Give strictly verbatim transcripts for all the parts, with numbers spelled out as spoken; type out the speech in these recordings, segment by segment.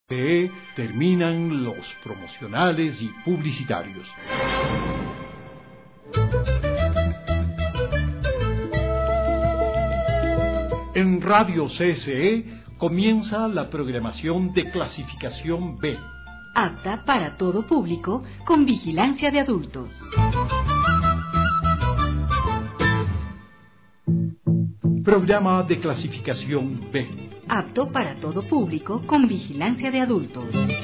Eh, terminan los promocionales y publicitarios. En Radio C S E comienza la programación de clasificación B, apta para todo público, con vigilancia de adultos. Programa de clasificación B, apto para todo público, con vigilancia de adultos.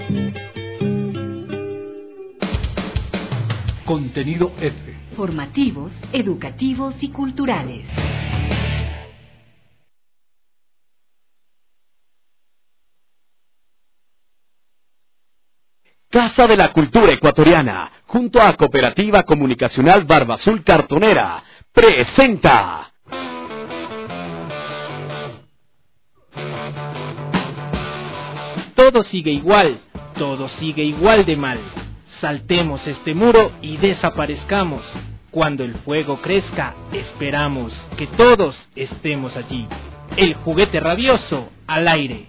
Contenido F, formativos, educativos y culturales. Casa de la Cultura Ecuatoriana, junto a Cooperativa Comunicacional Barba Azul Cartonera, presenta... Todo sigue igual, todo sigue igual de mal. Saltemos este muro y desaparezcamos. Cuando el fuego crezca, esperamos que todos estemos allí. El juguete rabioso al aire.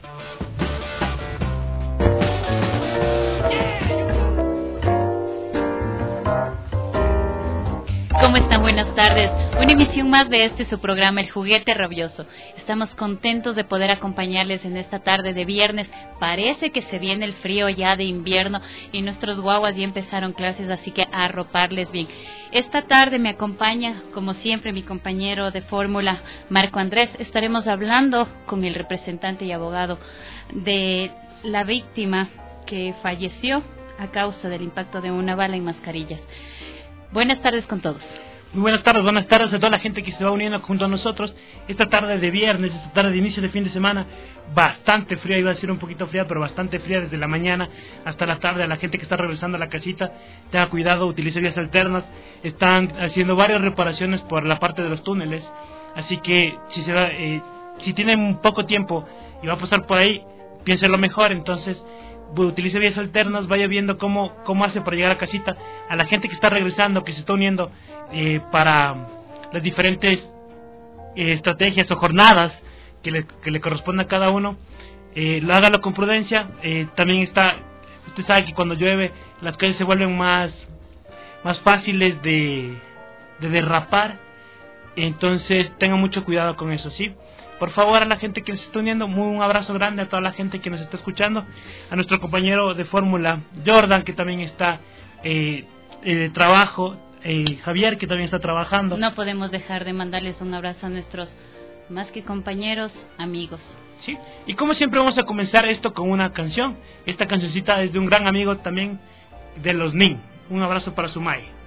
¿Cómo están? Buenas tardes. Una emisión más de este su programa, El Juguete Rabioso. Estamos contentos de poder acompañarles en esta tarde de viernes. Parece que se viene el frío ya de invierno y nuestros guaguas ya empezaron clases, así que a arroparles bien. Esta tarde me acompaña, como siempre, mi compañero de fórmula, Marco Andrés. Estaremos hablando con el representante y abogado de la víctima que falleció a causa del impacto de una bala en Mascarillas. Buenas tardes con todos. Muy buenas tardes, buenas tardes a toda la gente que se va uniendo junto a nosotros. Esta tarde de viernes, esta tarde de inicio de fin de semana, bastante fría, iba a decir un poquito fría, pero bastante fría desde la mañana hasta la tarde. A la gente que está regresando a la casita, tenga cuidado, utilice vías alternas. Están haciendo varias reparaciones por la parte de los túneles, así que si se va, eh, si tienen poco tiempo y va a pasar por ahí, piense lo mejor. Entonces, utilice vías alternas, vaya viendo cómo, cómo hace para llegar a casita. A la gente que está regresando, que se está uniendo eh, para las diferentes eh, estrategias o jornadas que le, que le corresponde a cada uno, eh, lo hágalo con prudencia. Eh, también está, usted sabe que cuando llueve las calles se vuelven más, más fáciles de, de derrapar, entonces tengan mucho cuidado con eso, ¿sí? Por favor, a la gente que se está uniendo, un abrazo grande a toda la gente que nos está escuchando, a nuestro compañero de fórmula, Jordan, que también está eh, eh, de trabajo, eh, Javier, que también está trabajando. No podemos dejar de mandarles un abrazo a nuestros, más que compañeros, amigos. Sí, y como siempre vamos a comenzar esto con una canción. Esta cancioncita es de un gran amigo también de los Nin. Un abrazo para Sumay.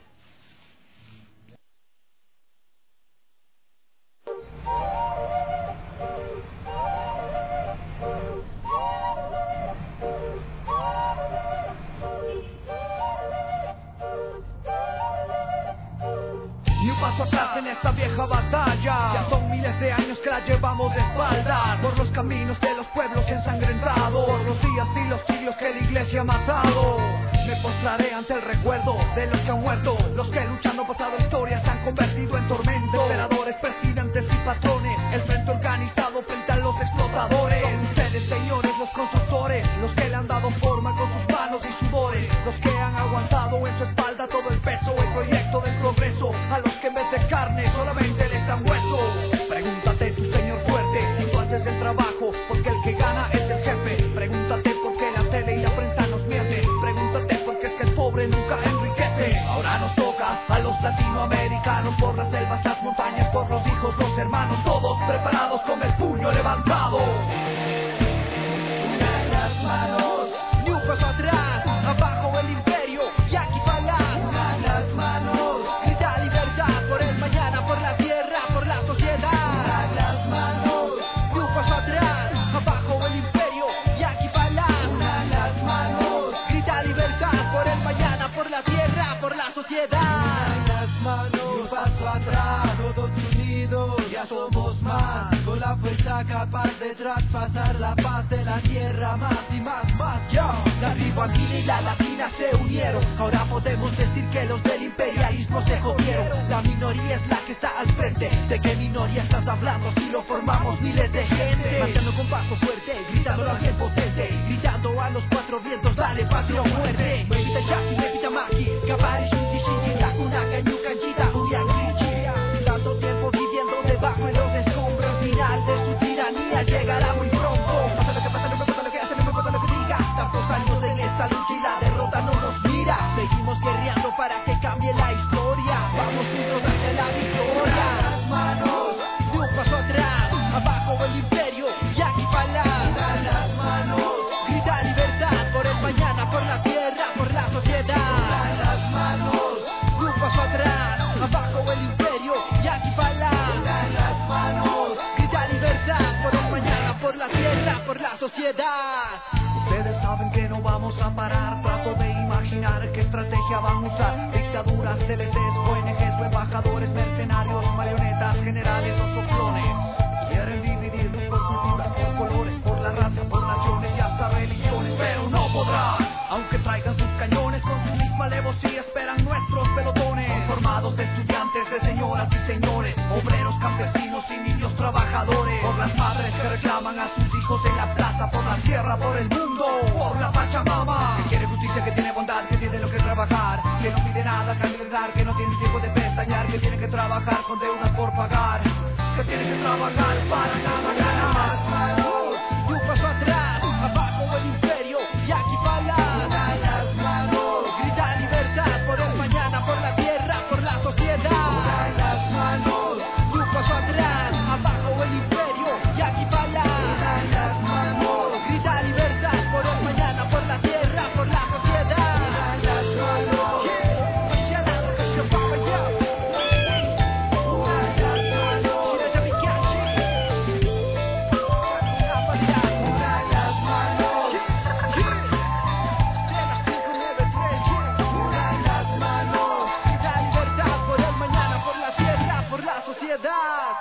En esta vieja batalla, ya son miles de años que la llevamos de espaldas, por los caminos de los pueblos ensangrentados, por los días y los siglos que la iglesia ha matado. Me postraré ante el recuerdo de los que han muerto, los que luchando pasado historia se han convertido en tormento, emperadores, presidentes y patrones, el frente organizado frente a los explotadores. Son ustedes, señores, los constructores, los que le han dado forma con sus manos y sudores, los que han aguantado en su espalda todo el peso, el proyecto del progreso, a los que en vez de carne solamente les dan hueso. Pregúntate tu señor fuerte, si tú haces el trabajo, porque el que gana es el jefe. Pregúntate por qué la tele y la prensa nos mienten. Pregúntate por qué es que el pobre nunca enriquece. Ahora nos toca a los latinoamericanos, por las selvas, las montañas, por los hijos, los hermanos, todos preparados con el puño levantado. Una en las manos, ni un paso atrás, abajo el imperio y aquí para una en las manos. Por el mañana, por la tierra, por la sociedad. Una en las manos, ni un paso atrás, abajo el imperio y aquí para. Una en las manos, grita libertad por el mañana, por la tierra, por la sociedad. Una en las manos, ni un paso atrás, todos unidos, ya somos más. Con la fuerza capaz de traspasar la paz de la tierra, más y más, más. Yo, la rivalidad y la latina se unieron. Ahora podemos decir que los del imperialismo se jodieron. La minoría es la que está al frente. ¿De qué minoría estás hablando? Si lo formamos miles de gente, marchando con paso fuerte, gritando al bien potente, gritando llegará muy pronto. Pasa lo que pasa, no me importa lo que hace, no me importa lo que diga. Tantos años en esta lucha y la derrota no nos mira. Seguimos guerreando para que cambie la historia. Vamos juntos hacia la victoria. Las manos, de un paso atrás, abajo el imperio y aquí para las manos. Grita libertad por el mañana, por la tierra, por la sociedad. Las manos, de un paso atrás, abajo el imperio y aquí para las manos. Grita libertad por el mañana, por la tierra, por la sociedad. Ustedes saben que no vamos a parar. Trato de imaginar qué estrategia van a usar. Dictaduras, D L Cs, O N Gs o embajadores, mercenarios, marionetas, generales o soplones. Quieren dividirnos por culturas, por colores, por la raza, por naciones y hasta religiones. Pero no podrán, aunque traigan sus cañones. Con sus mismas alevosía esperan nuestros pelotones. Formados de estudiantes, de señoras y señores, obreros, campesinos y niños trabajadores. Por las madres que reclaman a sus hijos en la plaza. Por la tierra, por el mundo, por la Pachamama. Que quiere justicia, que tiene bondad, que tiene lo que trabajar. Que no pide nada, que de dar, que no tiene tiempo de pestañear. Que tiene que trabajar con deudas por pagar. Que tiene que trabajar para nada ganar. Las manos, y un paso atrás, abajo el imperio y aquí para las manos. Grita libertad por el mañana, por la tierra, por la sociedad. Las manos, y un paso atrás, abajo el imperio y aquí para las manos. Grita libertad por el mañana, por la tierra, por la sociedad. Las manos, yeah. Ya nada que se va allá. Las manos, quiere mi cachi. Las manos, yeah. Llega cinco nueve tres, yeah. Las manos, grita libertad por el mañana, por la tierra, por la sociedad.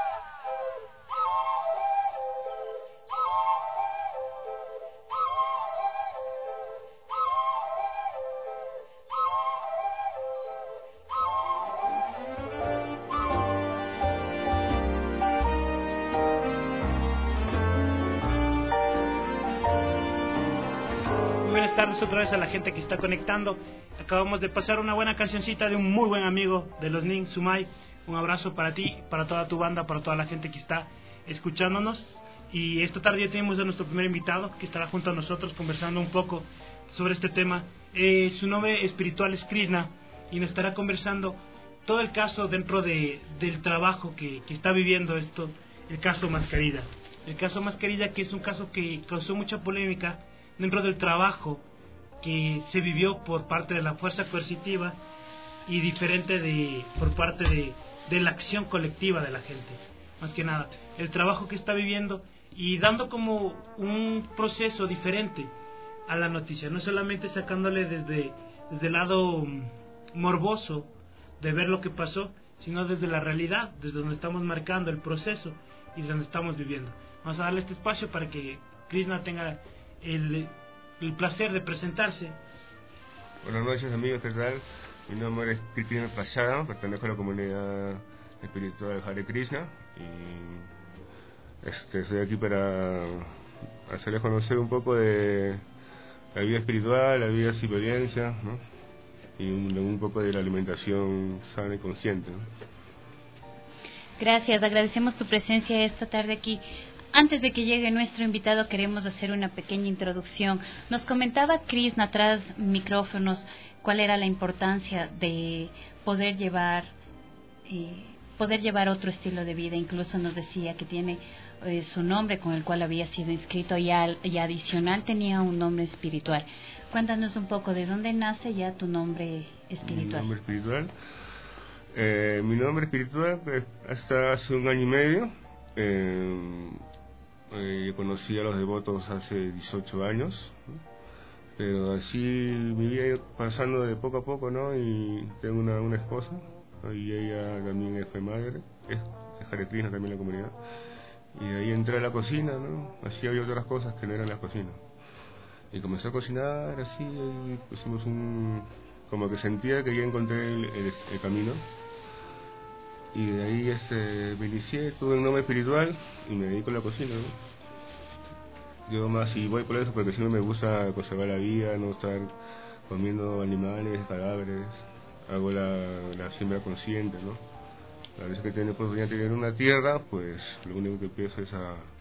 Buenas tardes otra vez a la gente que está conectando. Acabamos de pasar una buena cancioncita de un muy buen amigo de los Nin, Sumay. Un abrazo para ti, para toda tu banda, para toda la gente que está escuchándonos. Y esta tarde ya tenemos a nuestro primer invitado que estará junto a nosotros conversando un poco sobre este tema. Eh, su nombre espiritual es Krishna y nos estará conversando todo el caso dentro de, del trabajo que, que está viviendo esto, el caso Mascarilla. El caso Mascarilla, que es un caso que causó mucha polémica dentro del trabajo que se vivió por parte de la fuerza coercitiva y diferente de por parte de, de la acción colectiva de la gente. Más que nada, el trabajo que está viviendo y dando como un proceso diferente a la noticia, no solamente sacándole desde, desde el lado morboso de ver lo que pasó, sino desde la realidad, desde donde estamos marcando el proceso y donde estamos viviendo. Vamos a darle este espacio para que Krishna tenga el, el placer de presentarse. Buenas noches amigos, ¿qué tal? Mi nombre es Krishna Prasada, pertenezco a la comunidad espiritual Hare Krishna y este, estoy aquí para hacerles conocer un poco de la vida espiritual, la vida sin violencia, ¿no? Y un, un poco de la alimentación sana y consciente, ¿no? Gracias, agradecemos tu presencia esta tarde aquí. Antes de que llegue nuestro invitado, queremos hacer una pequeña introducción. Nos comentaba Krishna tras micrófonos cuál era la importancia de poder llevar eh, poder llevar otro estilo de vida. Incluso nos decía que tiene eh, su nombre con el cual había sido inscrito y, al, y adicional tenía un nombre espiritual. Cuéntanos un poco de dónde nace ya tu nombre espiritual. Mi nombre espiritual, eh, mi nombre espiritual pues, hasta hace un año y medio. Eh, eh, conocí a los devotos hace dieciocho años, ¿no? Pero así mi vida ha ido pasando de poco a poco, ¿no? Y tengo una, una esposa, ¿no? Y ella también fue madre, es, es Hare Krishna también la comunidad. Y de ahí entré a la cocina, ¿no? Así había otras cosas que no eran las cocinas. Y comencé a cocinar así, y pusimos un... como que sentía que ya encontré el, el, el camino. Y de ahí este, me inicié, tuve un nombre espiritual y me dedico a la cocina, ¿no? Yo más si voy por eso porque siempre me gusta conservar la vida, no estar comiendo animales, cadáveres, hago la, la siembra consciente, ¿no? A veces que tengo oportunidad de tener una tierra, pues lo único que empiezo es a,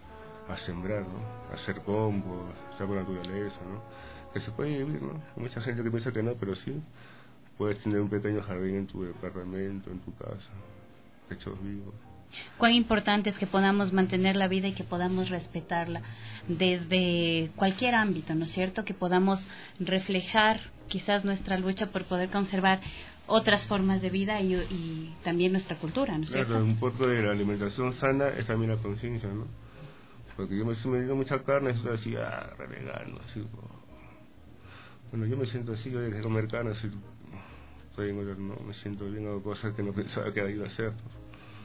a sembrar, ¿no? A hacer compost, estar con la naturaleza, ¿no? Que se puede vivir, ¿no? Hay mucha gente que piensa que no, pero sí. Puedes tener un pequeño jardín en tu departamento, en tu casa, hechos vivos. Cuán importante es que podamos mantener la vida y que podamos respetarla desde cualquier ámbito, ¿no es cierto? Que podamos reflejar quizás nuestra lucha por poder conservar otras formas de vida y, y también nuestra cultura, ¿no es cierto? Claro, un poco de la alimentación sana es también la conciencia, ¿no? Porque yo me estoy metiendo mucha carne, estoy así, ah, renegando, así. Bueno, yo me siento así, yo de comer carne, así, estoy en otro, no, me siento bien, hago cosas que no pensaba que iba a hacer, ¿no?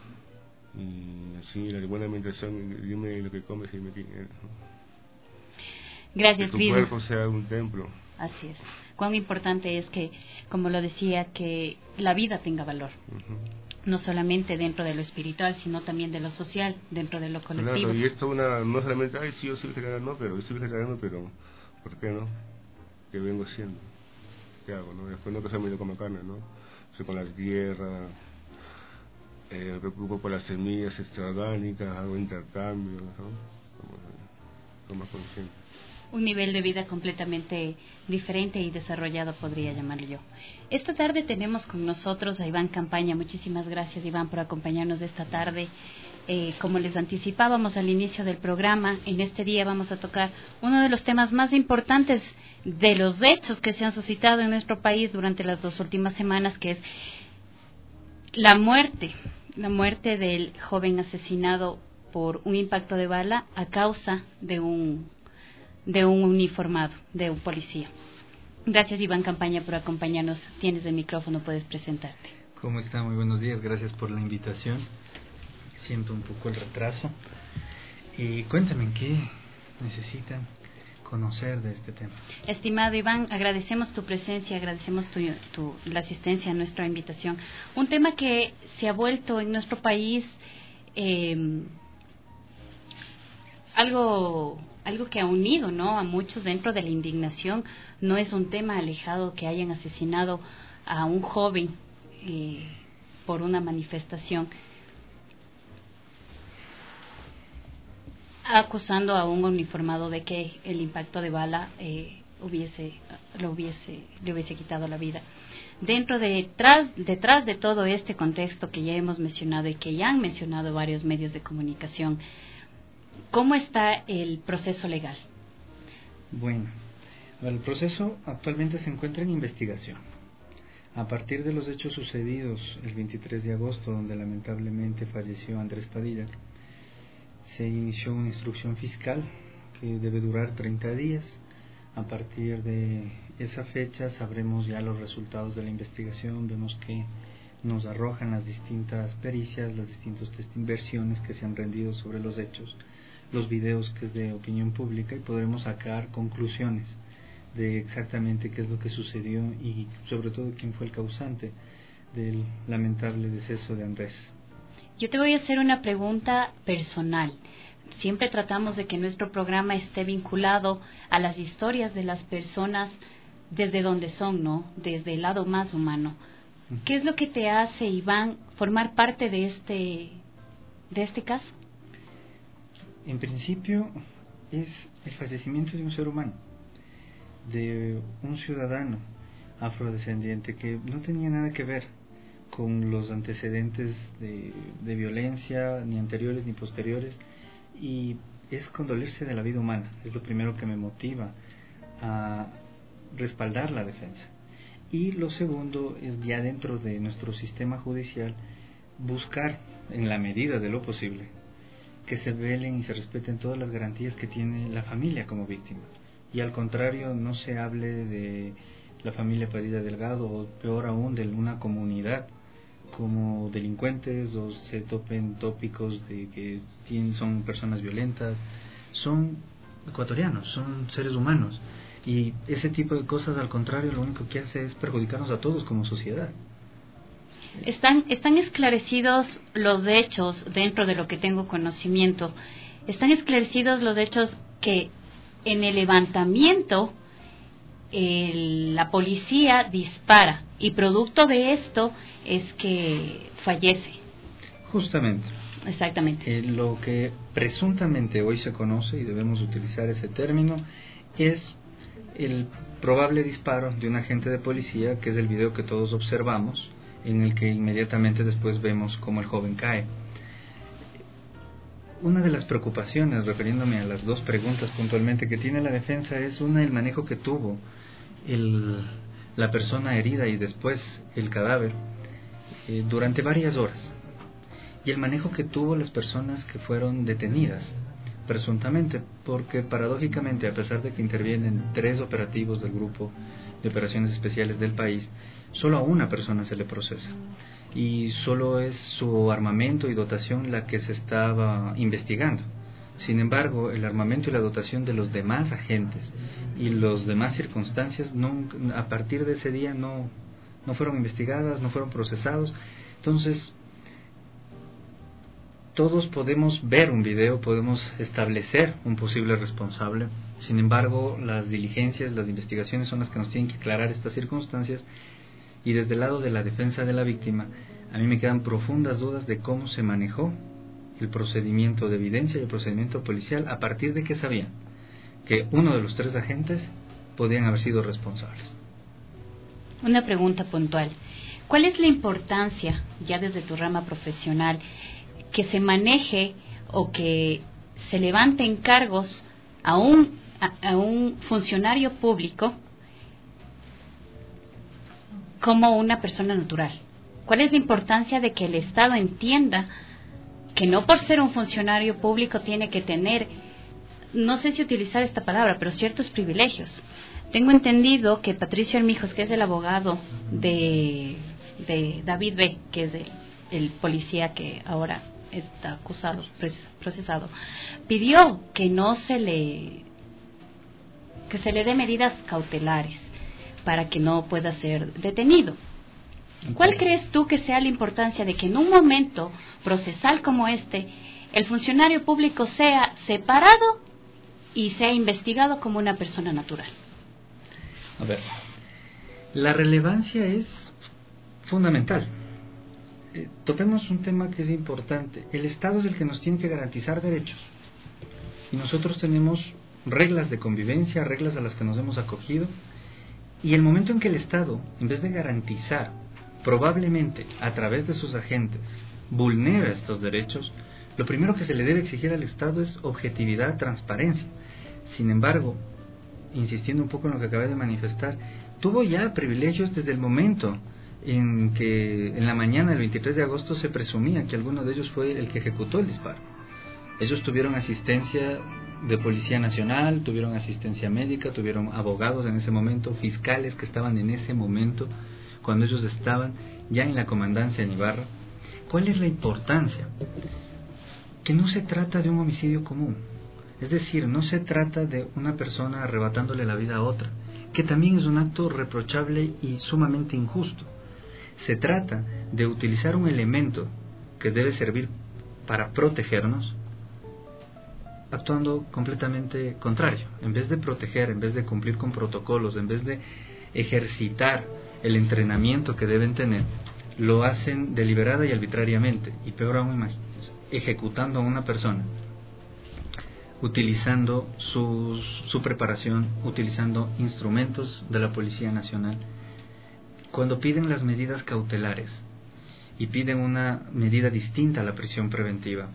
Y así, la buena alimentación, dime lo que comes y dime quién eres, ¿no? Gracias, que tu Guido. cuerpo sea un templo. Así es. Cuán importante es que, como lo decía, que la vida tenga valor. Uh-huh. No solamente dentro de lo espiritual, sino también de lo social, dentro de lo colectivo. Claro, y esto una, no solamente, ay, sí, yo soy vegetariano, no, pero yo soy vegetariano, pero ¿por qué no? ¿Qué vengo haciendo? ¿Qué hago, no? Después no que solamente como carne, ¿no? Soy con la tierra, eh, me preocupo por las semillas extraorgánicas, hago intercambios, ¿no? Como más consciente. Un nivel de vida completamente diferente y desarrollado, podría llamarlo yo. Esta tarde tenemos con nosotros a Iván Campaña. Muchísimas gracias, Iván, por acompañarnos esta tarde. Eh, como les anticipábamos al inicio del programa, en este día vamos a tocar uno de los temas más importantes de los hechos que se han suscitado en nuestro país durante las dos últimas semanas, que es la muerte, la muerte del joven asesinado por un impacto de bala a causa de un de un uniformado, de un policía. Gracias, Iván Campaña, por acompañarnos. Tienes el micrófono, puedes presentarte. ¿Cómo está? Muy buenos días, gracias por la invitación. Siento un poco el retraso. Y cuéntame, ¿qué necesitan conocer de este tema? Estimado Iván, agradecemos tu presencia, agradecemos tu, tu, la asistencia a nuestra invitación. Un tema que se ha vuelto en nuestro país eh, algo... algo que ha unido, ¿no?, a muchos dentro de la indignación. No es un tema alejado que hayan asesinado a un joven eh, por una manifestación, acusando a un uniformado de que el impacto de bala eh, hubiese lo hubiese le hubiese quitado la vida. Dentro de detrás detrás de todo este contexto que ya hemos mencionado y que ya han mencionado varios medios de comunicación, ¿cómo está el proceso legal? Bueno, el proceso actualmente se encuentra en investigación. A partir de los hechos sucedidos el veintitrés de agosto, donde lamentablemente falleció Andrés Padilla, se inició una instrucción fiscal que debe durar treinta días. A partir de esa fecha sabremos ya los resultados de la investigación, vemos que nos arrojan las distintas pericias, las distintas versiones que se han rendido sobre los hechos, los videos que es de opinión pública, y podremos sacar conclusiones de exactamente qué es lo que sucedió y sobre todo quién fue el causante del lamentable deceso de Andrés. Yo te voy a hacer una pregunta personal. Siempre tratamos de que nuestro programa esté vinculado a las historias de las personas desde donde son, ¿no?, desde el lado más humano. ¿Qué es lo que te hace, Iván, formar parte de este de este caso? En principio es el fallecimiento de un ser humano, de un ciudadano afrodescendiente que no tenía nada que ver con los antecedentes de, de violencia, ni anteriores ni posteriores, y es condolerse de la vida humana. Es lo primero que me motiva a respaldar la defensa. Y lo segundo es, ya dentro de nuestro sistema judicial, buscar, en la medida de lo posible, que se velen y se respeten todas las garantías que tiene la familia como víctima. Y al contrario, no se hable de la familia Padilla Delgado, o peor aún, de una comunidad como delincuentes, o se topen tópicos de que tienen, son personas violentas. Son ecuatorianos, son seres humanos. Y ese tipo de cosas, al contrario, lo único que hace es perjudicarnos a todos como sociedad. Están, están esclarecidos los hechos, dentro de lo que tengo conocimiento, están esclarecidos los hechos que en el levantamiento el, la policía dispara, y producto de esto es que fallece. Justamente, Exactamente. Eh, lo que presuntamente hoy se conoce, y debemos utilizar ese término, es el probable disparo de un agente de policía, que es el video que todos observamos, en el que inmediatamente después vemos cómo el joven cae. Una de las preocupaciones, refiriéndome a las dos preguntas puntualmente que tiene la defensa, es una, el manejo que tuvo el, la persona herida y después el cadáver eh, durante varias horas, y el manejo que tuvo las personas que fueron detenidas presuntamente, porque paradójicamente, a pesar de que intervienen tres operativos del Grupo de Operaciones Especiales del país, solo a una persona se le procesa, y solo es su armamento y dotación la que se estaba investigando. Sin embargo, el armamento y la dotación de los demás agentes y las demás circunstancias no, a partir de ese día no, no fueron investigadas, no fueron procesados. Entonces, todos podemos ver un video, podemos establecer un posible responsable. Sin embargo, las diligencias, las investigaciones son las que nos tienen que aclarar estas circunstancias, y desde el lado de la defensa de la víctima, a mí me quedan profundas dudas de cómo se manejó el procedimiento de evidencia y el procedimiento policial a partir de que sabían que uno de los tres agentes podían haber sido responsables. Una pregunta puntual. ¿Cuál es la importancia, ya desde tu rama profesional, que se maneje o que se levanten cargos a un, a, a un funcionario público como una persona natural? ¿Cuál es la importancia de que el Estado entienda que no por ser un funcionario público tiene que tener, no sé si utilizar esta palabra, pero ciertos privilegios? Tengo entendido que Patricio Armijos, que es el abogado de, de David B., que es el, el policía que ahora está acusado, procesado, pidió que no se le que se le dé medidas cautelares para que no pueda ser detenido. ¿Cuál crees tú que sea la importancia de que en un momento procesal como este, el funcionario público sea separado y sea investigado como una persona natural? A ver, la relevancia es fundamental. Eh, topemos un tema que es importante. El Estado es el que nos tiene que garantizar derechos, y nosotros tenemos reglas de convivencia, reglas a las que nos hemos acogido, y el momento en que el Estado, en vez de garantizar, probablemente a través de sus agentes, vulnera estos derechos, lo primero que se le debe exigir al Estado es objetividad, transparencia. Sin embargo, insistiendo un poco en lo que acabé de manifestar, tuvo ya privilegios desde el momento en que en la mañana del veintitrés de agosto se presumía que alguno de ellos fue el que ejecutó el disparo. Ellos tuvieron asistencia de Policía Nacional, tuvieron asistencia médica, tuvieron abogados en ese momento, fiscales que estaban en ese momento, cuando ellos estaban ya en la comandancia en Ibarra. ¿Cuál es la importancia? Que no se trata de un homicidio común. Es decir, no se trata de una persona arrebatándole la vida a otra, que también es un acto reprochable y sumamente injusto. Se trata de utilizar un elemento que debe servir para protegernos, actuando completamente contrario. En vez de proteger, en vez de cumplir con protocolos, en vez de ejercitar el entrenamiento que deben tener, lo hacen deliberada y arbitrariamente, y peor aún, imagínense, ejecutando a una persona, utilizando su, su preparación, utilizando instrumentos de la Policía Nacional. Cuando piden las medidas cautelares y piden una medida distinta a la prisión preventiva,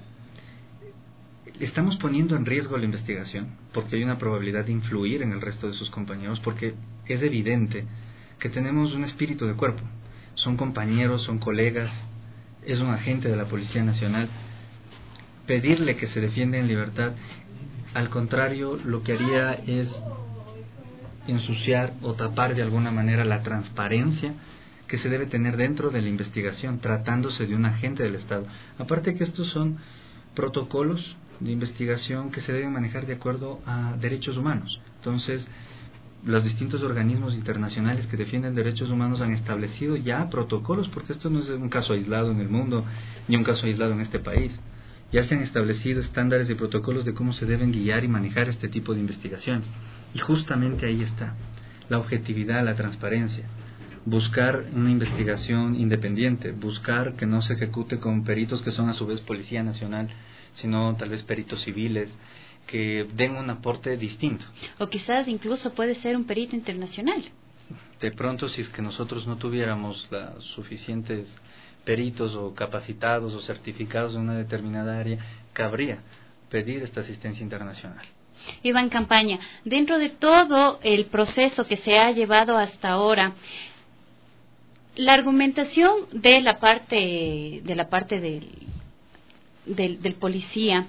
estamos poniendo en riesgo la investigación, porque hay una probabilidad de influir en el resto de sus compañeros, porque es evidente que tenemos un espíritu de cuerpo. Son compañeros, son colegas, es un agente de la Policía Nacional. Pedirle que se defienda en libertad, al contrario, lo que haría es ensuciar o tapar de alguna manera la transparencia que se debe tener dentro de la investigación, tratándose de un agente del Estado. Aparte que estos son protocolos de investigación que se deben manejar de acuerdo a derechos humanos. Entonces, los distintos organismos internacionales que defienden derechos humanos han establecido ya protocolos, porque esto no es un caso aislado en el mundo, ni un caso aislado en este país. Ya se han establecido estándares y protocolos de cómo se deben guiar y manejar este tipo de investigaciones. Y justamente ahí está la objetividad, la transparencia. buscar una investigación independiente, buscar que no se ejecute con peritos que son a su vez Policía Nacional, sino tal vez peritos civiles, que den un aporte distinto. O quizás incluso puede ser un perito internacional. De pronto, si es que nosotros no tuviéramos los suficientes peritos o capacitados o certificados en una determinada área, cabría pedir esta asistencia internacional. Iván Campaña, dentro de todo el proceso que se ha llevado hasta ahora, la argumentación de la parte de la parte del, del, del policía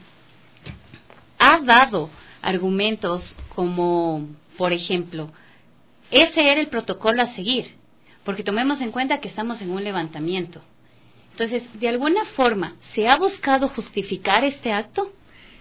ha dado argumentos como, por ejemplo, ese era el protocolo a seguir, porque tomemos en cuenta que estamos en un levantamiento. Entonces, de alguna forma, ¿se ha buscado justificar este acto?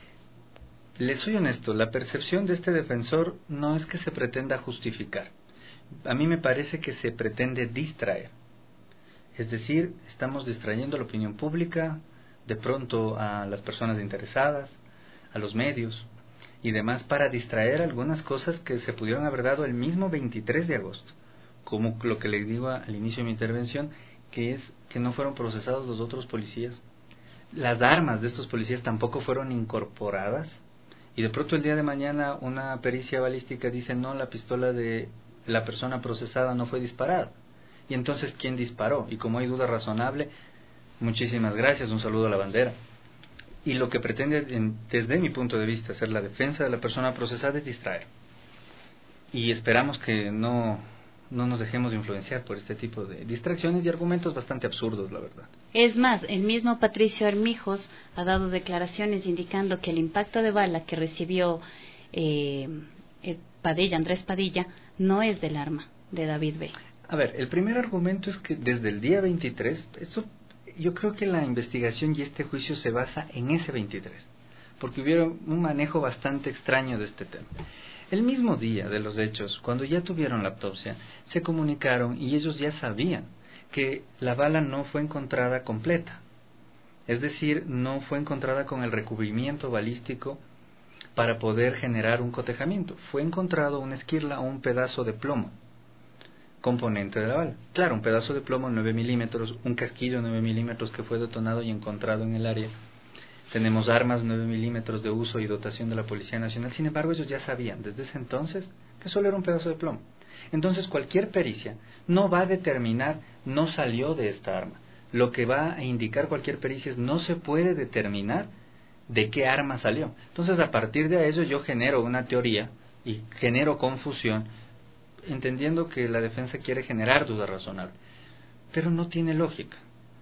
Les soy honesto, la percepción de este defensor no es que se pretenda justificar. A mí me parece que se pretende distraer. Es decir, estamos distrayendo a la opinión pública, de pronto a las personas interesadas, a los medios y demás, para distraer algunas cosas que se pudieron haber dado el mismo veintitrés de agosto, como lo que le digo al inicio de mi intervención, que es que no fueron procesados los otros policías. Las armas de estos policías tampoco fueron incorporadas, y de pronto el día de mañana una pericia balística dice no, la pistola de la persona procesada no fue disparada. Y entonces, ¿quién disparó? Y como hay duda razonable, muchísimas gracias, un saludo a la bandera. Y lo que pretende, desde mi punto de vista, hacer la defensa de la persona procesada es distraer. Y esperamos que no, no nos dejemos de influenciar por este tipo de distracciones y argumentos bastante absurdos, la verdad. Es más, el mismo Patricio Armijos ha dado declaraciones indicando que el impacto de bala que recibió eh, Padilla, Andrés Padilla, no es del arma de David B. A ver, el primer argumento es que desde el día veintitrés, esto, yo creo que la investigación y este juicio se basa en ese veintitrés, porque hubo un manejo bastante extraño de este tema. El mismo día de los hechos, cuando ya tuvieron la autopsia, se comunicaron y ellos ya sabían que la bala no fue encontrada completa. Es decir, no fue encontrada con el recubrimiento balístico para poder generar un cotejamiento. Fue encontrado una esquirla o un pedazo de plomo, componente de la bala. Claro, un pedazo de plomo nueve milímetros, un casquillo nueve milímetros que fue detonado y encontrado en el área. Tenemos armas nueve milímetros de uso y dotación de la Policía Nacional. Sin embargo, ellos ya sabían desde ese entonces que solo era un pedazo de plomo. Entonces, cualquier pericia no va a determinar no salió de esta arma. Lo que va a indicar cualquier pericia es no se puede determinar de qué arma salió. Entonces, a partir de eso yo genero una teoría y genero confusión, entendiendo que la defensa quiere generar duda razonable, pero no tiene lógica.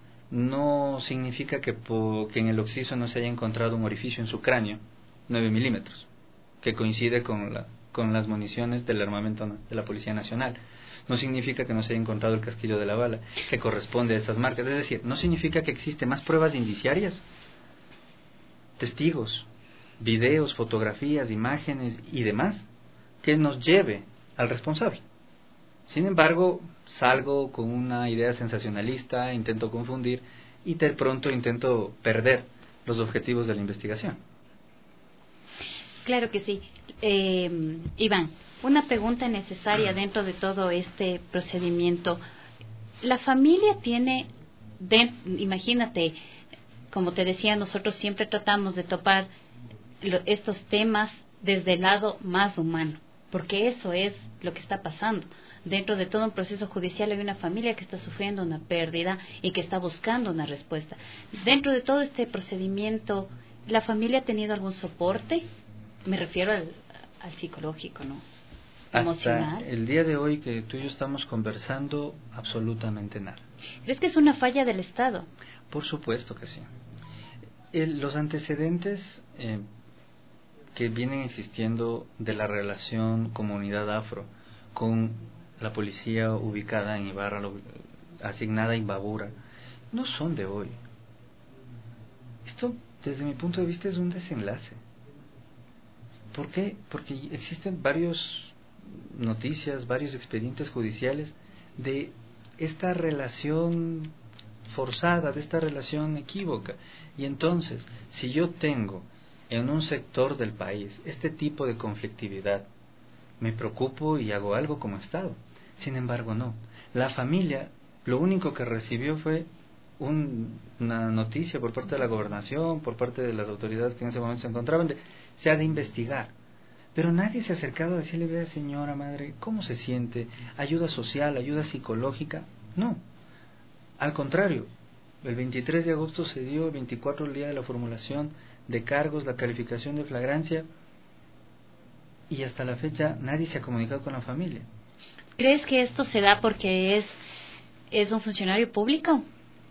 No significa que, po, que en el occiso no se haya encontrado un orificio en su cráneo, nueve milímetros, que coincide con, la, con las municiones del armamento de la Policía Nacional. No significa que no se haya encontrado el casquillo de la bala, que corresponde a estas marcas. Es decir, no significa que existen más pruebas indiciarias, testigos, videos, fotografías, imágenes y demás, que nos lleve al responsable. Sin embargo, salgo con una idea sensacionalista, intento confundir y de pronto intento perder los objetivos de la investigación. Claro que sí. Eh, Iván, una pregunta necesaria dentro de todo este procedimiento. La familia tiene, de, imagínate, como te decía, nosotros siempre tratamos de topar lo, estos temas desde el lado más humano, porque eso es lo que está pasando. Dentro de todo un proceso judicial hay una familia que está sufriendo una pérdida y que está buscando una respuesta. Dentro de todo este procedimiento, ¿la familia ha tenido algún soporte? Me refiero al, al psicológico, ¿no? Emocional. Hasta el día de hoy que tú y yo estamos conversando, absolutamente nada. ¿Crees que es una falla del Estado? Por supuesto que sí. El, los antecedentes eh, que vienen existiendo de la relación comunidad afro con la policía ubicada en Ibarra, asignada a Imbabura, no son de hoy. Esto, desde mi punto de vista, es un desenlace. ¿Por qué? Porque existen varias noticias, varios expedientes judiciales de esta relación forzada, de esta relación equívoca. Y entonces, si yo tengo en un sector del país este tipo de conflictividad, me preocupo y hago algo como Estado. Sin embargo, no. La familia, lo único que recibió fue un, una noticia por parte de la gobernación, por parte de las autoridades que en ese momento se encontraban, de se ha de investigar. Pero nadie se ha acercado a decirle, vea señora madre, ¿cómo se siente? ¿Ayuda social, ayuda psicológica? No. Al contrario, el veintitrés de agosto se dio, el veinticuatro el día de la formulación de cargos, la calificación de flagrancia, y hasta la fecha nadie se ha comunicado con la familia. ¿Crees que esto se da porque es, es un funcionario público?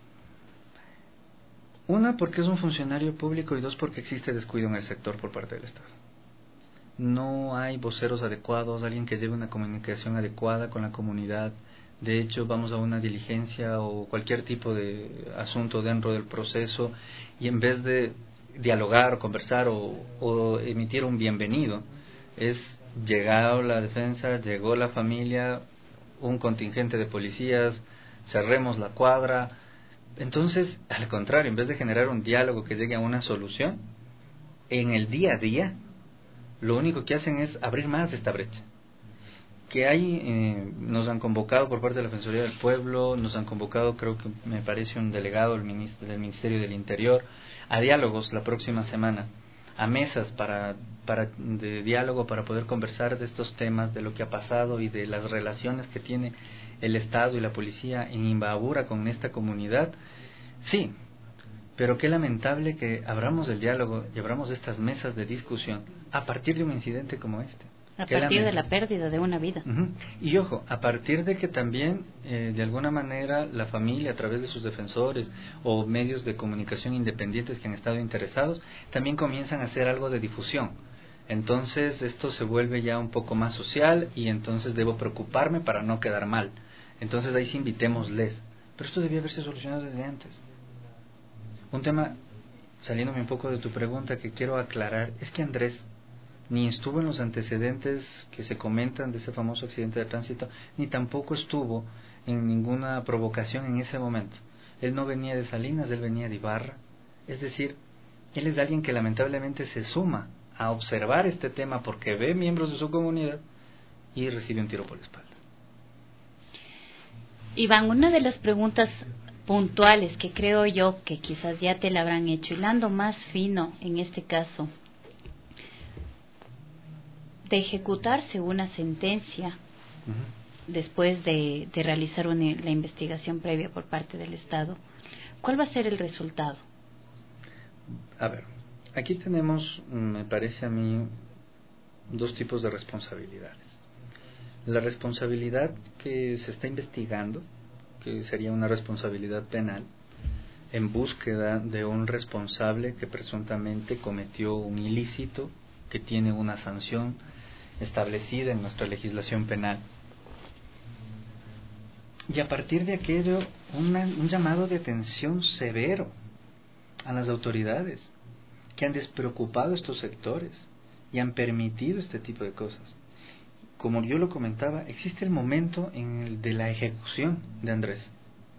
Una, porque es un funcionario público, y dos, porque existe descuido en el sector por parte del Estado. No hay voceros adecuados, alguien que lleve una comunicación adecuada con la comunidad. De hecho, vamos a una diligencia o cualquier tipo de asunto dentro del proceso, y en vez de dialogar o conversar o, o emitir un bienvenido, es llegado la defensa, llegó la familia, un contingente de policías, cerremos la cuadra. Entonces, al contrario, en vez de generar un diálogo que llegue a una solución, en el día a día, lo único que hacen es abrir más esta brecha. Que hay, eh, nos han convocado por parte de la Defensoría del Pueblo, nos han convocado, creo que me parece un delegado del Ministerio, del Ministerio del Interior, a diálogos la próxima semana, a mesas para, para de diálogo para poder conversar de estos temas, de lo que ha pasado y de las relaciones que tiene el Estado y la policía en Imbabura con esta comunidad. Sí, pero qué lamentable que abramos el diálogo y abramos estas mesas de discusión a partir de un incidente como este. A partir de la pérdida de una vida. Uh-huh. Y ojo, a partir de que también, eh, de alguna manera, la familia, a través de sus defensores o medios de comunicación independientes que han estado interesados, también comienzan a hacer algo de difusión. Entonces, esto se vuelve ya un poco más social, y entonces debo preocuparme para no quedar mal. Entonces, ahí sí invitémosles. Pero esto debía haberse solucionado desde antes. Un tema, saliéndome un poco de tu pregunta, que quiero aclarar, es que Andrés ni estuvo en los antecedentes que se comentan de ese famoso accidente de tránsito, ni tampoco estuvo en ninguna provocación en ese momento. Él no venía de Salinas, él venía de Ibarra. Es decir, él es alguien que lamentablemente se suma a observar este tema porque ve miembros de su comunidad y recibe un tiro por la espalda. Iván, una de las preguntas puntuales que creo yo que quizás ya te la habrán hecho, hilando más fino en este caso, de ejecutarse una sentencia uh-huh. después de, de realizar una, la investigación previa por parte del Estado, ¿cuál va a ser el resultado? A ver, aquí tenemos, me parece a mí, dos tipos de responsabilidades. La responsabilidad que se está investigando, que sería una responsabilidad penal, en búsqueda de un responsable que presuntamente cometió un ilícito que tiene una sanción establecida en nuestra legislación penal. Y a partir de aquello, una, un llamado de atención severo a las autoridades que han despreocupado estos sectores y han permitido este tipo de cosas. Como yo lo comentaba, existe el momento en el de la ejecución de Andrés.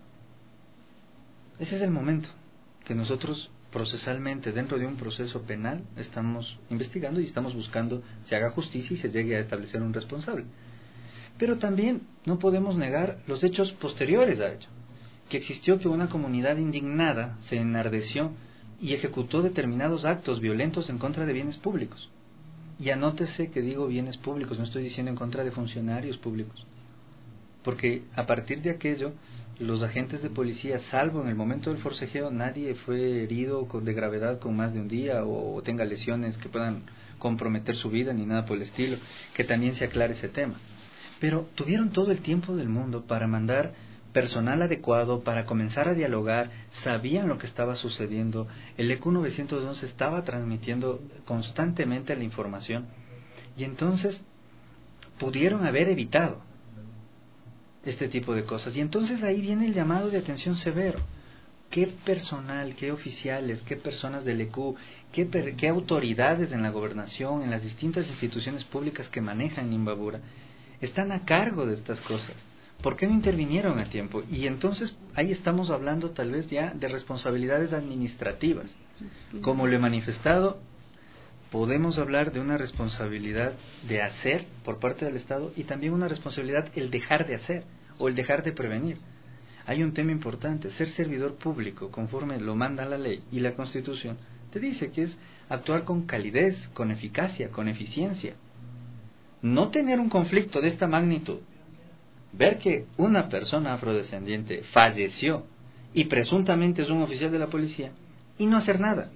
Ese es el momento que nosotros procesalmente, dentro de un proceso penal, estamos investigando y estamos buscando se haga justicia y se llegue a establecer un responsable. Pero también no podemos negar los hechos posteriores a ello, que existió que una comunidad indignada se enardeció y ejecutó determinados actos violentos en contra de bienes públicos. Y anótese que digo bienes públicos, no estoy diciendo en contra de funcionarios públicos, porque a partir de aquello, los agentes de policía, salvo en el momento del forcejeo, nadie fue herido de gravedad con más de un día o tenga lesiones que puedan comprometer su vida ni nada por el estilo, que también se aclare ese tema. Pero tuvieron todo el tiempo del mundo para mandar personal adecuado, para comenzar a dialogar, sabían lo que estaba sucediendo, el E Q novecientos once estaba transmitiendo constantemente la información, y entonces pudieron haber evitado este tipo de cosas. Y entonces ahí viene el llamado de atención severo. ¿Qué personal, qué oficiales, qué personas del E Q, qué, per, qué autoridades en la gobernación, en las distintas instituciones públicas que manejan Imbabura, están a cargo de estas cosas? ¿Por qué no intervinieron a tiempo? Y entonces ahí estamos hablando tal vez ya de responsabilidades administrativas. Como lo he manifestado, podemos hablar de una responsabilidad de hacer por parte del Estado y también una responsabilidad el dejar de hacer o el dejar de prevenir. Hay un tema importante, ser servidor público, conforme lo manda la ley y la Constitución, te dice que es actuar con calidez, con eficacia, con eficiencia. No tener un conflicto de esta magnitud, ver que una persona afrodescendiente falleció y presuntamente es un oficial de la policía y no hacer nada.